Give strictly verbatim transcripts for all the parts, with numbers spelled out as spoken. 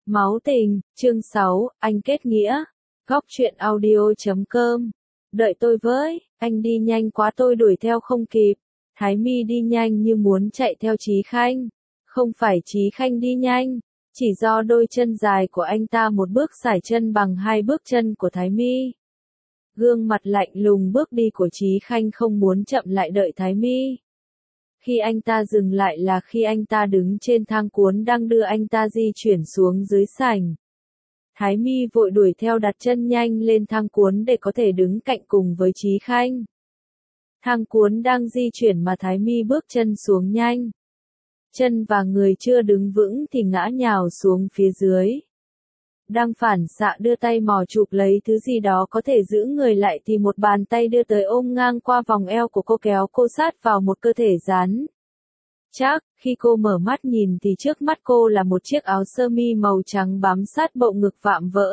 Máu tình, chương sáu, anh kết nghĩa. Góc truyện audio chấm com. Đợi tôi với, anh đi nhanh quá tôi đuổi theo không kịp. Thái My đi nhanh như muốn chạy theo Chí Khanh. Không phải Chí Khanh đi nhanh, chỉ do đôi chân dài của anh ta một bước sải chân bằng hai bước chân của Thái My. Gương mặt lạnh lùng bước đi của Chí Khanh không muốn chậm lại đợi Thái My. Khi anh ta dừng lại là khi anh ta đứng trên thang cuốn đang đưa anh ta di chuyển xuống dưới sảnh. Thái My vội đuổi theo đặt chân nhanh lên thang cuốn để có thể đứng cạnh cùng với Chí Khanh. Thang cuốn đang di chuyển mà Thái My bước chân xuống nhanh. Chân và người chưa đứng vững thì ngã nhào xuống phía dưới. Đang phản xạ đưa tay mò chụp lấy thứ gì đó có thể giữ người lại thì một bàn tay đưa tới ôm ngang qua vòng eo của cô kéo cô sát vào một cơ thể rắn chắc. Khi cô mở mắt nhìn thì trước mắt cô là một chiếc áo sơ mi màu trắng bám sát bộ ngực vạm vỡ.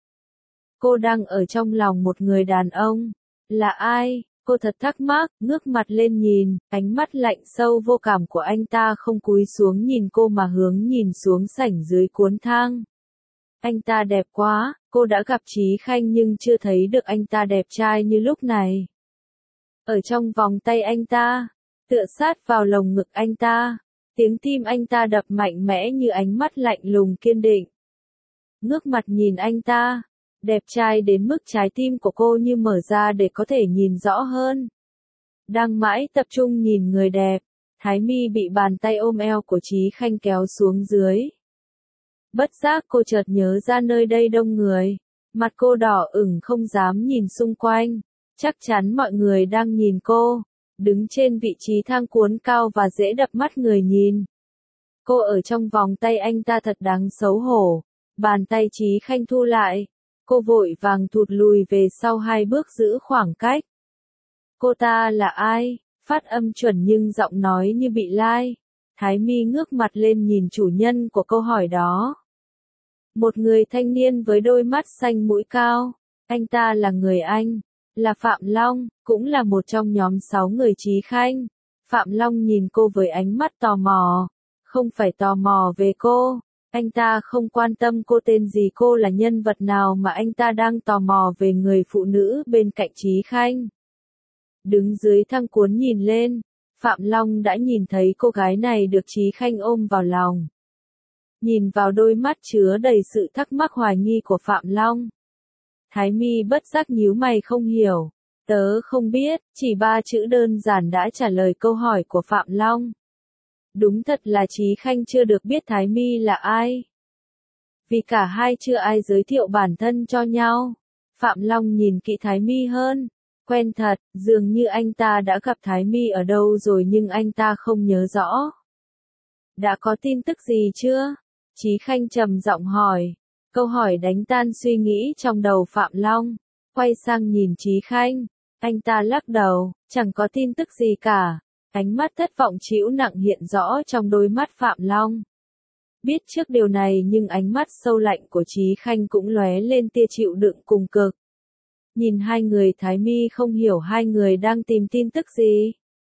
Cô đang ở trong lòng một người đàn ông. Là ai? Cô thật thắc mắc, ngước mặt lên nhìn, ánh mắt lạnh sâu vô cảm của anh ta không cúi xuống nhìn cô mà hướng nhìn xuống sảnh dưới cuốn thang. Anh ta đẹp quá, cô đã gặp Chí Khanh nhưng chưa thấy được anh ta đẹp trai như lúc này. Ở trong vòng tay anh ta, tựa sát vào lồng ngực anh ta, tiếng tim anh ta đập mạnh mẽ như ánh mắt lạnh lùng kiên định. Ngước mặt nhìn anh ta, đẹp trai đến mức trái tim của cô như mở ra để có thể nhìn rõ hơn. Đang mãi tập trung nhìn người đẹp, Thái My bị bàn tay ôm eo của Chí Khanh kéo xuống dưới. Bất giác cô chợt nhớ ra nơi đây đông người. Mặt cô đỏ ửng không dám nhìn xung quanh. Chắc chắn mọi người đang nhìn cô. Đứng trên vị trí thang cuốn cao và dễ đập mắt người nhìn. Cô ở trong vòng tay anh ta thật đáng xấu hổ. Bàn tay Chí Khanh thu lại. Cô vội vàng thụt lùi về sau hai bước giữ khoảng cách. Cô ta là ai? Phát âm chuẩn nhưng giọng nói như bị lai. Thái My ngước mặt lên nhìn chủ nhân của câu hỏi đó. Một người thanh niên với đôi mắt xanh mũi cao. Anh ta là người Anh, là Phạm Long, cũng là một trong nhóm sáu người Chí Khanh. Phạm Long nhìn cô với ánh mắt tò mò. Không phải tò mò về cô. Anh ta không quan tâm cô tên gì, cô là nhân vật nào, mà anh ta đang tò mò về người phụ nữ bên cạnh Chí Khanh. Đứng dưới thang cuốn nhìn lên, Phạm Long đã nhìn thấy cô gái này được Chí Khanh ôm vào lòng. Nhìn vào đôi mắt chứa đầy sự thắc mắc hoài nghi của Phạm Long, Thái My bất giác nhíu mày không hiểu. Tớ không biết, chỉ ba chữ đơn giản đã trả lời câu hỏi của Phạm Long. Đúng thật là Chí Khanh chưa được biết Thái My là ai. Vì cả hai chưa ai giới thiệu bản thân cho nhau. Phạm Long nhìn kỹ Thái My hơn. Quen thật, dường như anh ta đã gặp Thái My ở đâu rồi nhưng anh ta không nhớ rõ. Đã có tin tức gì chưa? Chí Khanh trầm giọng hỏi. Câu hỏi đánh tan suy nghĩ trong đầu Phạm Long. Quay sang nhìn Chí Khanh. Anh ta lắc đầu, chẳng có tin tức gì cả. Ánh mắt thất vọng trĩu nặng hiện rõ trong đôi mắt Phạm Long. Biết trước điều này nhưng ánh mắt sâu lạnh của Chí Khanh cũng lóe lên tia chịu đựng cùng cực. Nhìn hai người, Thái My không hiểu hai người đang tìm tin tức gì.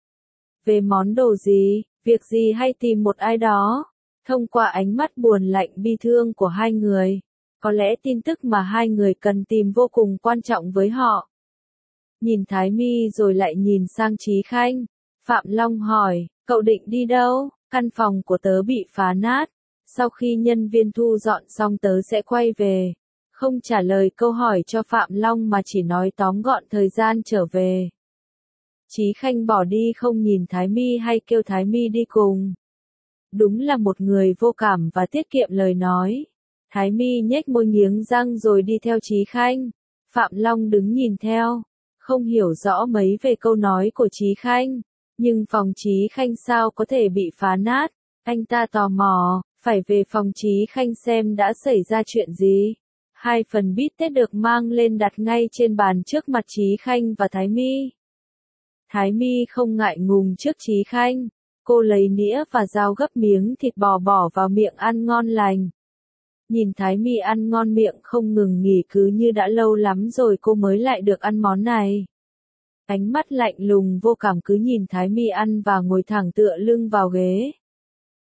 Về món đồ gì, việc gì hay tìm một ai đó. Thông qua ánh mắt buồn lạnh bi thương của hai người, có lẽ tin tức mà hai người cần tìm vô cùng quan trọng với họ. Nhìn Thái My rồi lại nhìn sang Chí Khanh. Phạm Long hỏi, cậu định đi đâu? Căn phòng của tớ bị phá nát. Sau khi nhân viên thu dọn xong tớ sẽ quay về. Không trả lời câu hỏi cho Phạm Long mà chỉ nói tóm gọn thời gian trở về. Chí Khanh bỏ đi không nhìn Thái My hay kêu Thái My đi cùng. Đúng là một người vô cảm và tiết kiệm lời nói. Thái My nhếch môi nghiến răng rồi đi theo Chí Khanh. Phạm Long đứng nhìn theo. Không hiểu rõ mấy về câu nói của Chí Khanh. Nhưng phòng Chí Khanh sao có thể bị phá nát? Anh ta tò mò, phải về phòng Chí Khanh xem đã xảy ra chuyện gì. Hai phần bít tết được mang lên đặt ngay trên bàn trước mặt Chí Khanh và Thái My. Thái My không ngại ngùng trước Chí Khanh. Cô lấy nĩa và dao gấp miếng thịt bò bỏ vào miệng ăn ngon lành. Nhìn Thái My ăn ngon miệng không ngừng nghỉ cứ như đã lâu lắm rồi cô mới lại được ăn món này. Ánh mắt lạnh lùng vô cảm cứ nhìn Thái My ăn và ngồi thẳng tựa lưng vào ghế.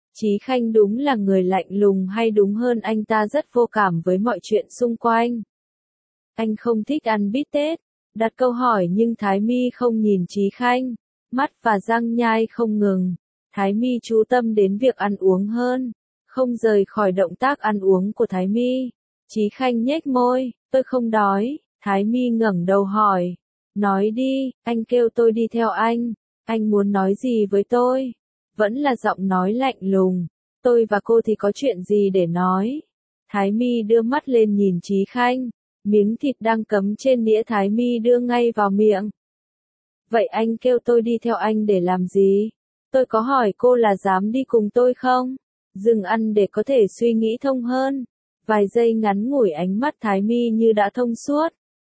Chí Khanh đúng là người lạnh lùng hay đúng hơn anh ta rất vô cảm với mọi chuyện xung quanh. Anh không thích ăn bít tết. Đặt câu hỏi nhưng Thái My không nhìn Chí Khanh. Mắt và răng nhai không ngừng. Thái My chú tâm đến việc ăn uống hơn. Không rời khỏi động tác ăn uống của Thái My. Chí Khanh nhếch môi. Tôi không đói. Thái My ngẩng đầu hỏi. Nói đi, anh kêu tôi đi theo anh. Anh muốn nói gì với tôi? Vẫn là giọng nói lạnh lùng. Tôi và cô thì có chuyện gì để nói? Thái My đưa mắt lên nhìn Chí Khanh. Miếng thịt đang cắm trên đĩa Thái My đưa ngay vào miệng. Vậy anh kêu tôi đi theo anh để làm gì? Tôi có hỏi cô là dám đi cùng tôi không? Dừng ăn để có thể suy nghĩ thông hơn. Vài giây ngắn ngủi ánh mắt Thái My như đã thông suốt.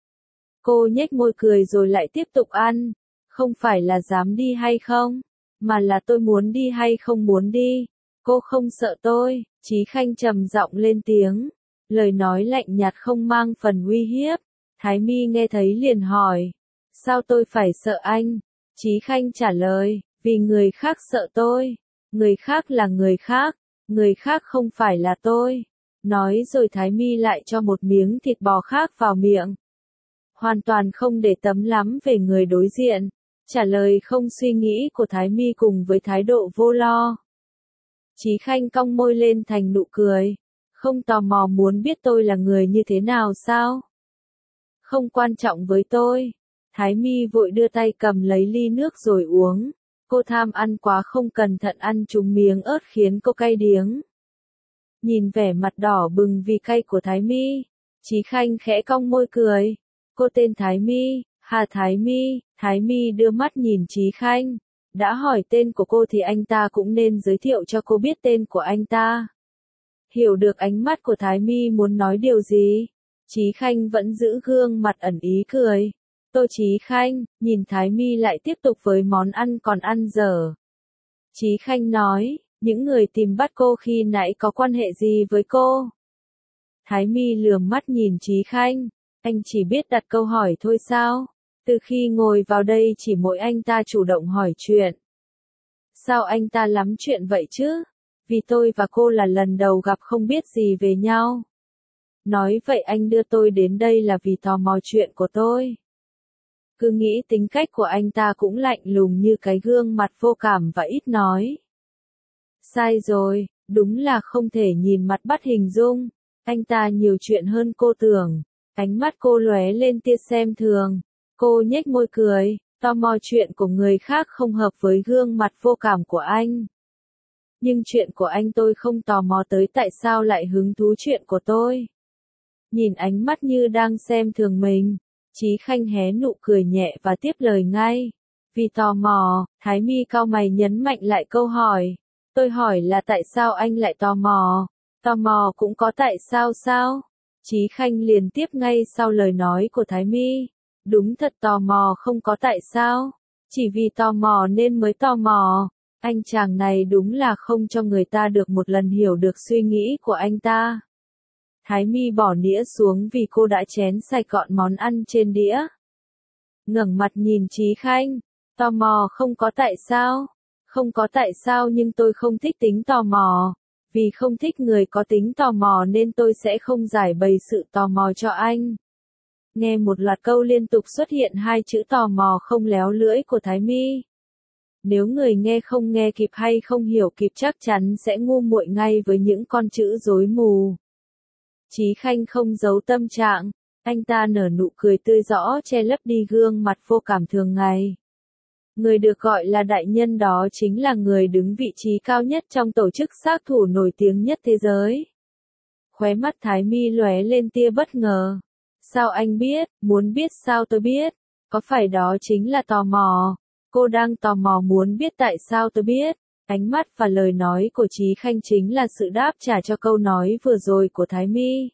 Cô nhếch môi cười rồi lại tiếp tục ăn. Không phải là dám đi hay không, mà là tôi muốn đi hay không muốn đi. Cô không sợ tôi. Chí Khanh trầm giọng lên tiếng. Lời nói lạnh nhạt không mang phần uy hiếp. Thái My nghe thấy liền hỏi. Sao tôi phải sợ anh? Chí Khanh trả lời. Vì người khác sợ tôi. Người khác là người khác. Người khác không phải là tôi. Nói rồi Thái My lại cho một miếng thịt bò khác vào miệng. Hoàn toàn không để tâm lắm về người đối diện. Trả lời không suy nghĩ của Thái My cùng với thái độ vô lo. Chí Khanh cong môi lên thành nụ cười. Không tò mò muốn biết tôi là người như thế nào sao? Không quan trọng với tôi. Thái My vội đưa tay cầm lấy ly nước rồi uống. Cô tham ăn quá không cẩn thận ăn trúng miếng ớt khiến cô cay điếng. Nhìn vẻ mặt đỏ bừng vì cay của Thái My, Chí Khanh khẽ cong môi cười. Cô tên Thái My, Hà Thái My. Thái My đưa mắt nhìn Chí Khanh. Đã hỏi tên của cô thì anh ta cũng nên giới thiệu cho cô biết tên của anh ta. Hiểu được ánh mắt của Thái My muốn nói điều gì, Chí Khanh vẫn giữ gương mặt ẩn ý cười. Tô Chí Khanh, nhìn Thái My lại tiếp tục với món ăn còn ăn dở. Chí Khanh nói, những người tìm bắt cô khi nãy có quan hệ gì với cô? Thái My lườm mắt nhìn Chí Khanh, anh chỉ biết đặt câu hỏi thôi sao? Từ khi ngồi vào đây chỉ mỗi anh ta chủ động hỏi chuyện. Sao anh ta lắm chuyện vậy chứ? Vì tôi và cô là lần đầu gặp không biết gì về nhau. Nói vậy anh đưa tôi đến đây là vì tò mò chuyện của tôi. Cứ nghĩ tính cách của anh ta cũng lạnh lùng như cái gương mặt vô cảm và ít nói. Sai rồi, đúng là không thể nhìn mặt bắt hình dung. Anh ta nhiều chuyện hơn cô tưởng. Ánh mắt cô lóe lên tia xem thường. Cô nhếch môi cười, tò mò chuyện của người khác không hợp với gương mặt vô cảm của anh. Nhưng chuyện của anh tôi không tò mò tới tại sao lại hứng thú chuyện của tôi. Nhìn ánh mắt như đang xem thường mình, Chí Khanh hé nụ cười nhẹ và tiếp lời ngay. Vì tò mò, Thái My cau mày nhấn mạnh lại câu hỏi. Tôi hỏi là tại sao anh lại tò mò? Tò mò cũng có tại sao sao? Chí Khanh liền tiếp ngay sau lời nói của Thái My. Đúng thật tò mò không có tại sao. Chỉ vì tò mò nên mới tò mò. Anh chàng này đúng là không cho người ta được một lần hiểu được suy nghĩ của anh ta. Thái My bỏ đĩa xuống vì cô đã chén sạch gọn món ăn trên đĩa. Ngẩng mặt nhìn Chí Khanh. Tò mò không có tại sao. Không có tại sao nhưng tôi không thích tính tò mò. Vì không thích người có tính tò mò nên tôi sẽ không giải bày sự tò mò cho anh. Nghe một loạt câu liên tục xuất hiện hai chữ tò mò không léo lưỡi của Thái My. Nếu người nghe không nghe kịp hay không hiểu kịp chắc chắn sẽ ngu muội ngay với những con chữ rối mù. Chí Khanh không giấu tâm trạng, anh ta nở nụ cười tươi rõ che lấp đi gương mặt vô cảm thường ngày. Người được gọi là đại nhân đó chính là người đứng vị trí cao nhất trong tổ chức sát thủ nổi tiếng nhất thế giới. Khóe mắt Thái My lóe lên tia bất ngờ. Sao anh biết? Muốn biết sao tôi biết? Có phải đó chính là tò mò? Cô đang tò mò muốn biết tại sao tôi biết. Ánh mắt và lời nói của Chí Khanh chính là sự đáp trả cho câu nói vừa rồi của Thái My.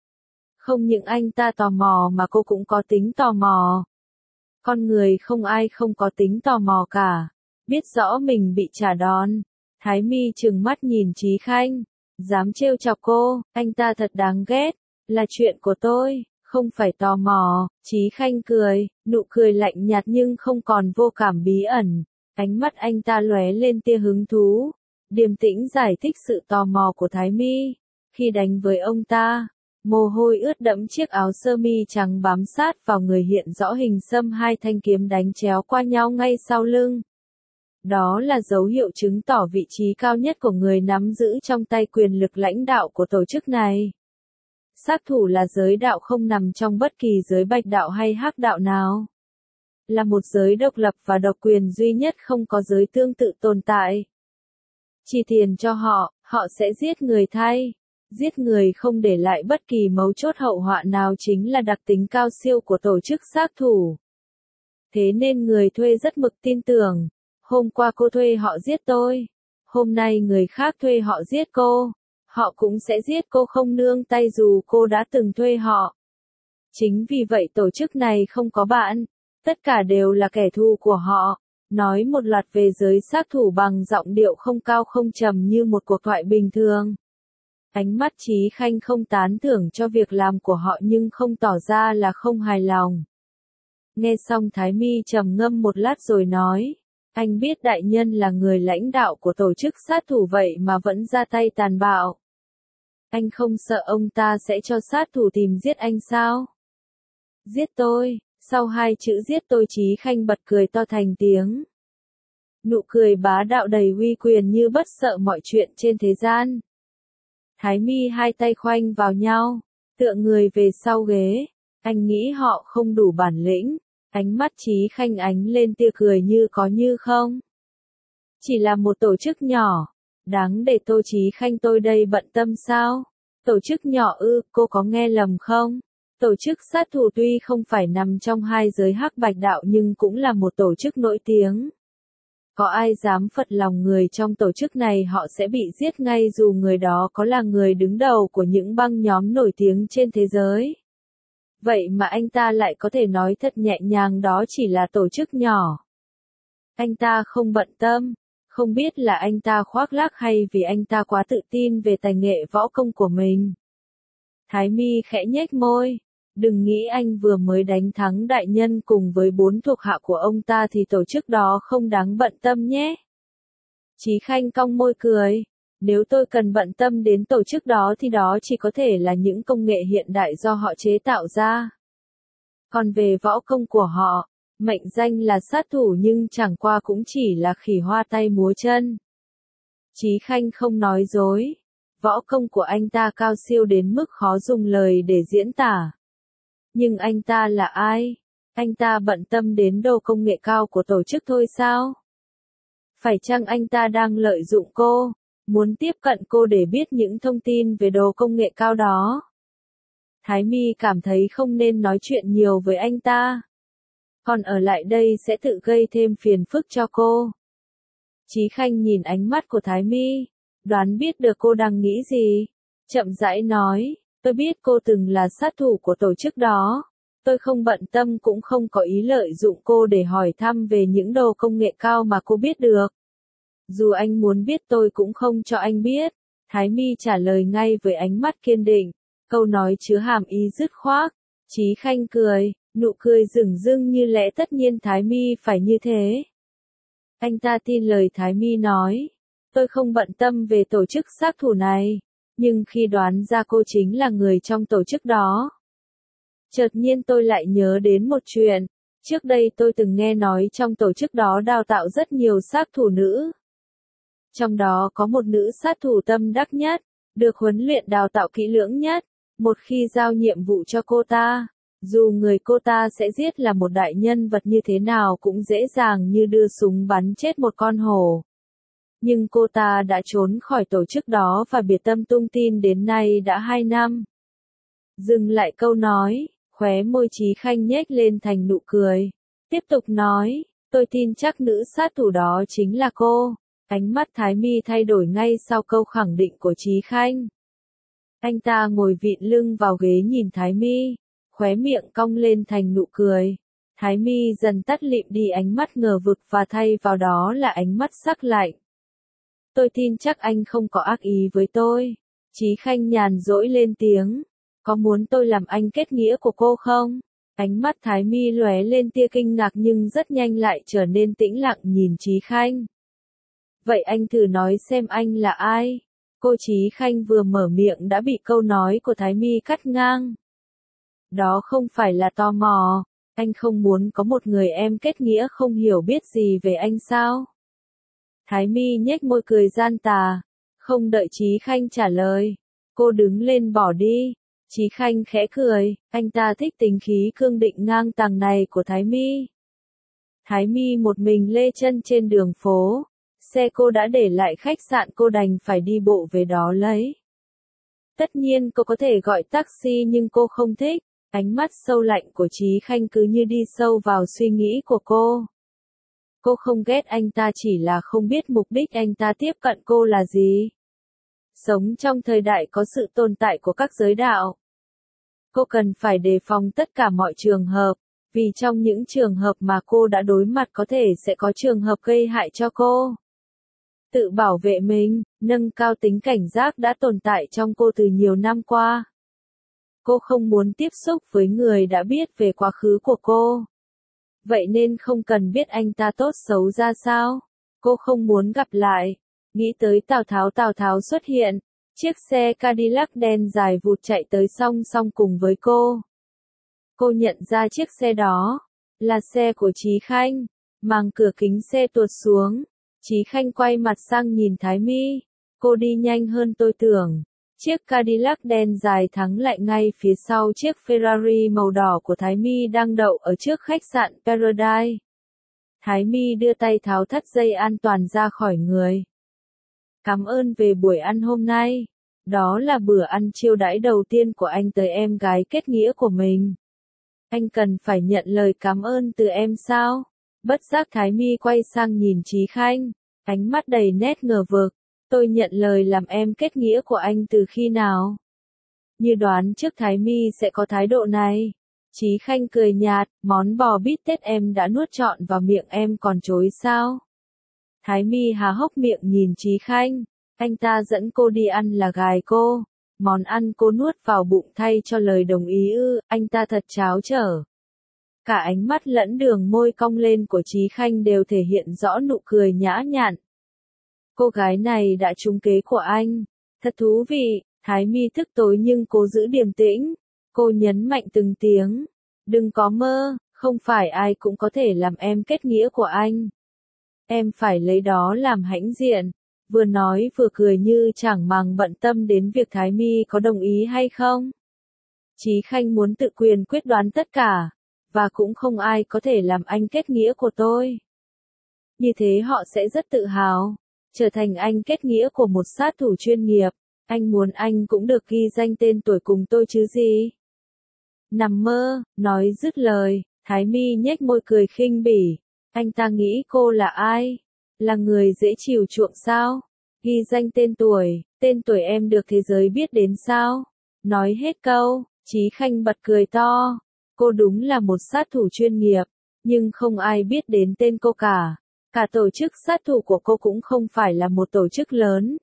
Không những anh ta tò mò mà cô cũng có tính tò mò. Con người không ai không có tính tò mò cả. Biết rõ mình bị trả đòn. Thái My trừng mắt nhìn Chí Khanh. Dám trêu chọc cô, anh ta thật đáng ghét. Là chuyện của tôi, không phải tò mò. Chí Khanh cười, nụ cười lạnh nhạt nhưng không còn vô cảm bí ẩn. Ánh mắt anh ta lóe lên tia hứng thú. Điềm tĩnh giải thích sự tò mò của Thái Mi. Khi đánh với ông ta, mồ hôi ướt đẫm chiếc áo sơ mi trắng bám sát vào người hiện rõ hình xăm hai thanh kiếm đánh chéo qua nhau ngay sau lưng. Đó là dấu hiệu chứng tỏ vị trí cao nhất của người nắm giữ trong tay quyền lực lãnh đạo của tổ chức này. Sát thủ là giới đạo không nằm trong bất kỳ giới bạch đạo hay hắc đạo nào. Là một giới độc lập và độc quyền duy nhất, không có giới tương tự tồn tại. Chi tiền cho họ, họ sẽ giết người thay. Giết người không để lại bất kỳ mấu chốt hậu họa nào chính là đặc tính cao siêu của tổ chức sát thủ. Thế nên người thuê rất mực tin tưởng. Hôm qua cô thuê họ giết tôi. Hôm nay người khác thuê họ giết cô. Họ cũng sẽ giết cô không nương tay dù cô đã từng thuê họ. Chính vì vậy tổ chức này không có bạn. Tất cả đều là kẻ thù của họ. Nói một loạt về giới sát thủ bằng giọng điệu không cao không trầm như một cuộc thoại bình thường. Ánh mắt Chí Khanh không tán thưởng cho việc làm của họ nhưng không tỏ ra là không hài lòng. Nghe xong Thái Mi trầm ngâm một lát rồi nói. Anh biết đại nhân là người lãnh đạo của tổ chức sát thủ vậy mà vẫn ra tay tàn bạo. Anh không sợ ông ta sẽ cho sát thủ tìm giết anh sao? Giết tôi, sau hai chữ giết tôi Chí Khanh bật cười to thành tiếng. Nụ cười bá đạo đầy uy quyền như bất sợ mọi chuyện trên thế gian. Thái Mi hai tay khoanh vào nhau, tựa người về sau ghế. Anh nghĩ họ không đủ bản lĩnh. Ánh mắt Chí Khanh ánh lên tia cười như có như không. Chỉ là một tổ chức nhỏ. Đáng để Tô Chí Khanh tôi đây bận tâm sao? Tổ chức nhỏ ư, cô có nghe lầm không? Tổ chức sát thủ tuy không phải nằm trong hai giới hắc bạch đạo nhưng cũng là một tổ chức nổi tiếng. Có ai dám phật lòng người trong tổ chức này họ sẽ bị giết ngay dù người đó có là người đứng đầu của những băng nhóm nổi tiếng trên thế giới. Vậy mà anh ta lại có thể nói thật nhẹ nhàng đó chỉ là tổ chức nhỏ. Anh ta không bận tâm, không biết là anh ta khoác lác hay vì anh ta quá tự tin về tài nghệ võ công của mình. Thái Mi khẽ nhếch môi, đừng nghĩ anh vừa mới đánh thắng đại nhân cùng với bốn thuộc hạ của ông ta thì tổ chức đó không đáng bận tâm nhé. Chí Khanh cong môi cười. Nếu tôi cần bận tâm đến tổ chức đó thì đó chỉ có thể là những công nghệ hiện đại do họ chế tạo ra. Còn về võ công của họ, mệnh danh là sát thủ nhưng chẳng qua cũng chỉ là khỉ hoa tay múa chân. Chí Khanh không nói dối. Võ công của anh ta cao siêu đến mức khó dùng lời để diễn tả. Nhưng anh ta là ai? Anh ta bận tâm đến đồ công nghệ cao của tổ chức thôi sao? Phải chăng anh ta đang lợi dụng cô? Muốn tiếp cận cô để biết những thông tin về đồ công nghệ cao đó. Thái Mi cảm thấy không nên nói chuyện nhiều với anh ta. Còn ở lại đây sẽ tự gây thêm phiền phức cho cô. Chí Khanh nhìn ánh mắt của Thái Mi, đoán biết được cô đang nghĩ gì. Chậm rãi nói, tôi biết cô từng là sát thủ của tổ chức đó. Tôi không bận tâm cũng không có ý lợi dụng cô để hỏi thăm về những đồ công nghệ cao mà cô biết được. Dù anh muốn biết tôi cũng không cho anh biết. Thái Mi trả lời ngay với ánh mắt kiên định. Câu nói chứa hàm ý dứt khoát. Chí Khanh cười, nụ cười dửng dưng như lẽ tất nhiên Thái Mi phải như thế. Anh ta tin lời Thái Mi nói. Tôi không bận tâm về tổ chức sát thủ này. Nhưng khi đoán ra cô chính là người trong tổ chức đó. Chợt nhiên tôi lại nhớ đến một chuyện. Trước đây tôi từng nghe nói trong tổ chức đó đào tạo rất nhiều sát thủ nữ. Trong đó có một nữ sát thủ tâm đắc nhất, được huấn luyện đào tạo kỹ lưỡng nhất. Một khi giao nhiệm vụ cho cô ta, dù người cô ta sẽ giết là một đại nhân vật như thế nào cũng dễ dàng như đưa súng bắn chết một con hổ. Nhưng cô ta đã trốn khỏi tổ chức đó và biệt tâm tung tin đến nay đã hai năm. Dừng lại câu nói, khóe môi Chí Khanh nhếch lên thành nụ cười. Tiếp tục nói, tôi tin chắc nữ sát thủ đó chính là cô. Ánh mắt Thái Mi thay đổi ngay sau câu khẳng định của Chí Khanh. Anh ta ngồi vịn lưng vào ghế nhìn Thái Mi, khóe miệng cong lên thành nụ cười. Thái Mi dần tắt lịm đi ánh mắt ngờ vực và thay vào đó là ánh mắt sắc lạnh. Tôi tin chắc anh không có ác ý với tôi. Chí Khanh nhàn dỗi lên tiếng. Có muốn tôi làm anh kết nghĩa của cô không? Ánh mắt Thái Mi lóe lên tia kinh ngạc nhưng rất nhanh lại trở nên tĩnh lặng nhìn Chí Khanh. Vậy anh thử nói xem anh là ai? Cô Chí Khanh vừa mở miệng đã bị câu nói của Thái My cắt ngang. Đó không phải là tò mò, anh không muốn có một người em kết nghĩa không hiểu biết gì về anh sao? Thái My nhếch môi cười gian tà, không đợi Chí Khanh trả lời. Cô đứng lên bỏ đi. Chí Khanh khẽ cười, anh ta thích tính khí cương định ngang tàng này của Thái My. Thái My một mình lê chân trên đường phố. Xe cô đã để lại khách sạn, cô đành phải đi bộ về đó lấy. Tất nhiên cô có thể gọi taxi nhưng cô không thích. Ánh mắt sâu lạnh của Chí Khanh cứ như đi sâu vào suy nghĩ của cô. Cô không ghét anh ta, chỉ là không biết mục đích anh ta tiếp cận cô là gì. Sống trong thời đại có sự tồn tại của các giới đạo. Cô cần phải đề phòng tất cả mọi trường hợp, vì trong những trường hợp mà cô đã đối mặt có thể sẽ có trường hợp gây hại cho cô. Tự bảo vệ mình, nâng cao tính cảnh giác đã tồn tại trong cô từ nhiều năm qua. Cô không muốn tiếp xúc với người đã biết về quá khứ của cô. Vậy nên không cần biết anh ta tốt xấu ra sao. Cô không muốn gặp lại. Nghĩ tới Tào Tháo, Tào Tháo xuất hiện. Chiếc xe Cadillac đen dài vụt chạy tới song song cùng với cô. Cô nhận ra chiếc xe đó là xe của Chí Khanh. Màng cửa kính xe tuột xuống. Chí Khanh quay mặt sang nhìn Thái My. Cô đi nhanh hơn tôi tưởng. Chiếc Cadillac đen dài thắng lại ngay phía sau chiếc Ferrari màu đỏ của Thái My đang đậu ở trước khách sạn Paradise. Thái My đưa tay tháo thắt dây an toàn ra khỏi người. Cảm ơn về buổi ăn hôm nay. Đó là bữa ăn chiêu đãi đầu tiên của anh tới em gái kết nghĩa của mình. Anh cần phải nhận lời cảm ơn từ em sao? Bất giác Thái My quay sang nhìn Chí Khanh, ánh mắt đầy nét ngờ vực. Tôi nhận lời làm em kết nghĩa của anh từ khi nào? Như đoán trước Thái My sẽ có thái độ này. Chí Khanh cười nhạt, món bò bít tết em đã nuốt trọn vào miệng em còn chối sao? Thái My há hốc miệng nhìn Chí Khanh, anh ta dẫn cô đi ăn là gài cô. Món ăn cô nuốt vào bụng thay cho lời đồng ý ư, anh ta thật tráo trở. Cả ánh mắt lẫn đường môi cong lên của Chí Khanh đều thể hiện rõ nụ cười nhã nhặn. Cô gái này đã trúng kế của anh. Thật thú vị. Thái My tức tối nhưng cố giữ điềm tĩnh. Cô nhấn mạnh từng tiếng. Đừng có mơ, không phải ai cũng có thể làm em kết nghĩa của anh. Em phải lấy đó làm hãnh diện. Vừa nói vừa cười như chẳng màng bận tâm đến việc Thái My có đồng ý hay không. Chí Khanh muốn tự quyền quyết đoán tất cả. Và cũng không ai có thể làm anh kết nghĩa của tôi. Như thế họ sẽ rất tự hào. Trở thành anh kết nghĩa của một sát thủ chuyên nghiệp. Anh muốn anh cũng được ghi danh tên tuổi cùng tôi chứ gì. Nằm mơ, nói dứt lời, Thái My nhếch môi cười khinh bỉ. Anh ta nghĩ cô là ai? Là người dễ chiều chuộng sao? Ghi danh tên tuổi, tên tuổi em được thế giới biết đến sao? Nói hết câu, Chí Khanh bật cười to. Cô đúng là một sát thủ chuyên nghiệp, nhưng không ai biết đến tên cô cả. Cả tổ chức sát thủ của cô cũng không phải là một tổ chức lớn.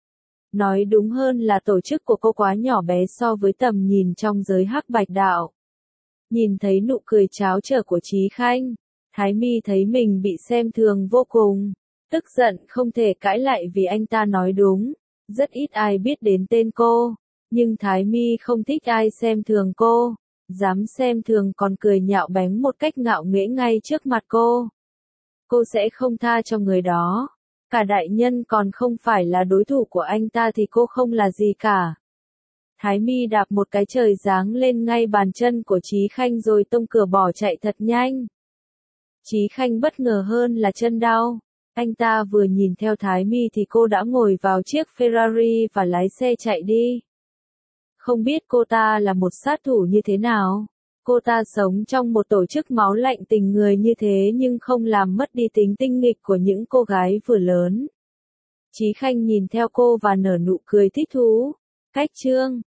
Nói đúng hơn là tổ chức của cô quá nhỏ bé so với tầm nhìn trong giới hắc bạch đạo. Nhìn thấy nụ cười tráo trở của Chí Khanh, Thái My thấy mình bị xem thường vô cùng. Tức giận không thể cãi lại vì anh ta nói đúng. Rất ít ai biết đến tên cô. Nhưng Thái My không thích ai xem thường cô. Dám xem thường còn cười nhạo báng một cách ngạo nghễ ngay trước mặt cô. Cô sẽ không tha cho người đó. Cả đại nhân còn không phải là đối thủ của anh ta thì cô không là gì cả. Thái My đạp một cái trời giáng lên ngay bàn chân của Chí Khanh rồi tông cửa bỏ chạy thật nhanh. Chí Khanh bất ngờ hơn là chân đau. Anh ta vừa nhìn theo Thái My thì cô đã ngồi vào chiếc Ferrari và lái xe chạy đi. Không biết cô ta là một sát thủ như thế nào. Cô ta sống trong một tổ chức máu lạnh tình người như thế nhưng không làm mất đi tính tinh nghịch của những cô gái vừa lớn. Chí Khanh nhìn theo cô và nở nụ cười thích thú. Cách chương